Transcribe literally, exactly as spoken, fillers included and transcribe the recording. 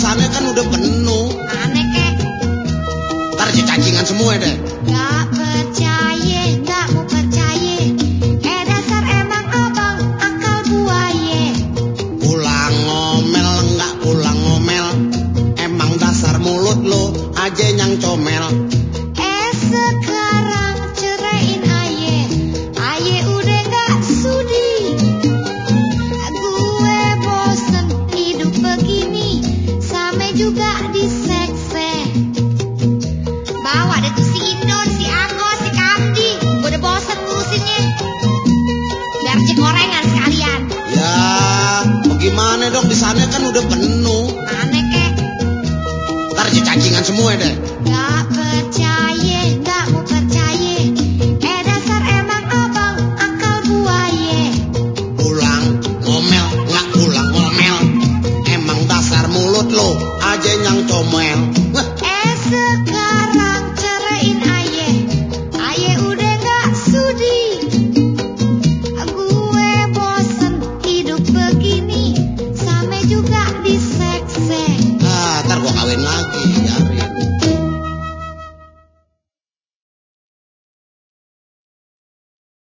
sana kan udah penuh. Aneh kek. Ntar aja cacingan semua deh. Gak percaya, gak mau percaya. Eh dasar emang abang akal buaya. Pulang ngomel nggak pulang ngomel, emang dasar mulut lo aja yang comel. Eh sekarang ceraiin aye. Aye udah gak sudi. Gue bosen hidup begini, sama juga disekse. Bawa deh tuh si Indon, si Agos, si Kandi. Gue udah bosen ngurusinnya. Biar cek gorengan sekalian. Ya bagaimana dong, di sana kan udah penuh. Aneh kek. Ntar aja cacingan semua deh.